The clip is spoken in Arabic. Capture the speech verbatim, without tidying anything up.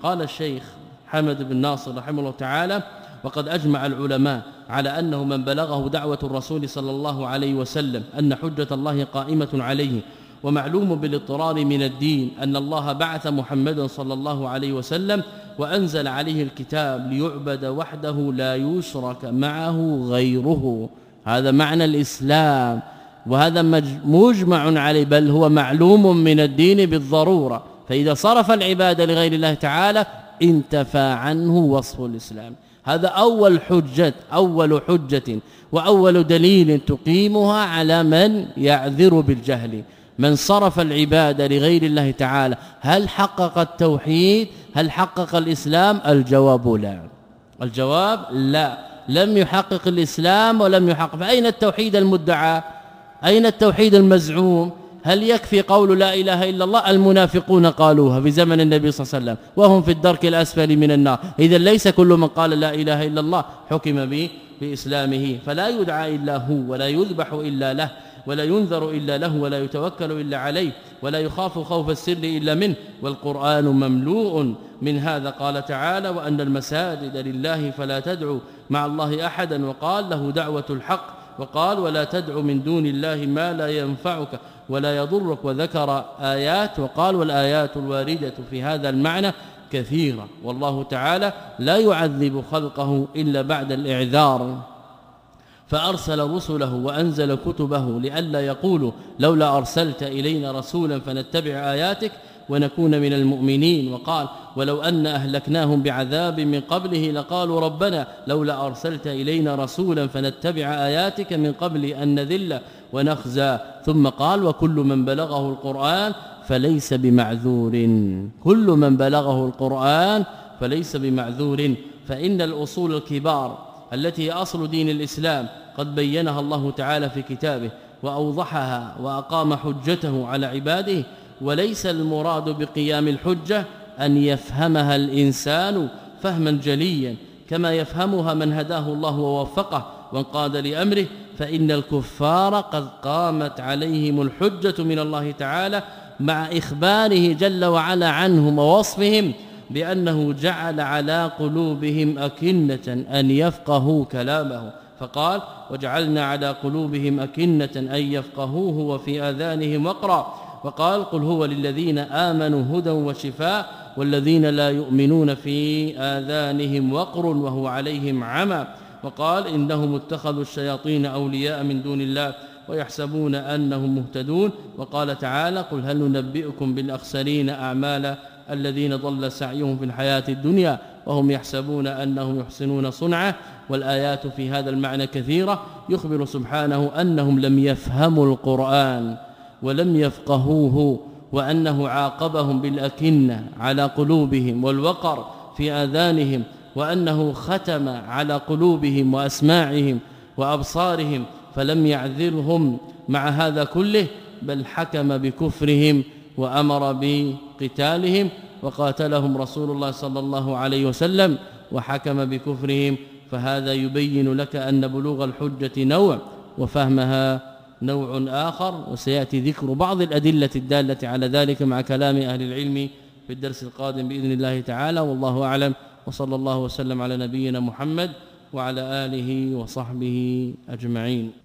قال الشيخ حمد بن ناصر رحمه الله تعالى: وقد أجمع العلماء على أنه من بلغه دعوة الرسول صلى الله عليه وسلم أن حجة الله قائمة عليه، ومعلوم بالاضطرار من الدين أن الله بعث محمدا صلى الله عليه وسلم وأنزل عليه الكتاب ليعبد وحده لا يشرك معه غيره. هذا معنى الإسلام، وهذا مجمع عليه، بل هو معلوم من الدين بالضرورة. فإذا صرف العبادة لغير الله تعالى انتفى عنه وصف الإسلام. هذا أول حجة أول حجة وأول دليل تقيمها على من يعذر بالجهل. من صرف العبادة لغير الله تعالى هل حقق التوحيد؟ هل حقق الإسلام؟ الجواب لا. الجواب لا، لم يحقق الإسلام ولم يحقق. فأين التوحيد المدعى؟ أين التوحيد المزعوم؟ هل يكفي قول لا إله إلا الله؟ المنافقون قالوها في زمن النبي صلى الله عليه وسلم وهم في الدرك الأسفل من النار. إذا ليس كل من قال لا إله إلا الله حكم به بإسلامه. فلا يدعى إلا هو، ولا يذبح إلا له، ولا ينذر إلا له، ولا يتوكل إلا عليه، ولا يخاف خوف السر إلا منه. والقرآن مملوء من هذا. قال تعالى: وأن المساجد لله فلا تدعوا مع الله أحدا، وقال له دعوة الحق، وقال: ولا تدع من دون الله ما لا ينفعك ولا يضرك، وذكر آيات، وقال: والآيات الواردة في هذا المعنى كثيرة. والله تعالى لا يعذب خلقه إلا بعد الإعذار، فأرسل رسله وأنزل كتبه لئلا يقولوا لولا أرسلت إلينا رسولا فنتبع آياتك ونكون من المؤمنين. وقال: ولو أن أهلكناهم بعذاب من قبله لقالوا ربنا لولا أرسلت إلينا رسولا فنتبع آياتك من قبل أن نذل ونخزى. ثم قال: وكل من بلغه القرآن فليس بمعذور. كل من بلغه القرآن فليس بمعذور. فإن الأصول الكبار التي هي أصل دين الإسلام قد بينها الله تعالى في كتابه وأوضحها وأقام حجته على عباده. وليس المراد بقيام الحجة أن يفهمها الإنسان فهما جليا كما يفهمها من هداه الله ووفقه وانقاد لأمره. فإن الكفار قد قامت عليهم الحجة من الله تعالى مع إخباره جل وعلا عنهم ووصفهم بأنه جعل على قلوبهم أكنة أن يفقهوا كلامه. فقال: وجعلنا على قلوبهم أكنة أن يفقهوه وفي آذانهم وقرا. وقال: قل هو للذين آمنوا هدى وشفاء والذين لا يؤمنون في آذانهم وقر وهو عليهم عمى. وقال: إنهم اتخذوا الشياطين أولياء من دون الله ويحسبون أنهم مهتدون. وقال تعالى: قل هل ننبئكم بالأخسرين أعمالا الذين ضل سعيهم في الحياة الدنيا وهم يحسبون أنهم يحسنون صنعا. والآيات في هذا المعنى كثيرة. يخبر سبحانه أنهم لم يفهموا القرآن ولم يفقهوه، وأنه عاقبهم بالأكنة على قلوبهم والوقر في آذانهم، وأنه ختم على قلوبهم وأسماعهم وأبصارهم، فلم يعذرهم مع هذا كله، بل حكم بكفرهم وأمر بقتالهم وقاتلهم رسول الله صلى الله عليه وسلم وحكم بكفرهم. فهذا يبين لك أن بلوغ الحجة نوع وفهمها نوع آخر. وسيأتي ذكر بعض الأدلة الدالة على ذلك مع كلام أهل العلم في الدرس القادم بإذن الله تعالى. والله أعلم، وصلى الله وسلم على نبينا محمد وعلى آله وصحبه أجمعين.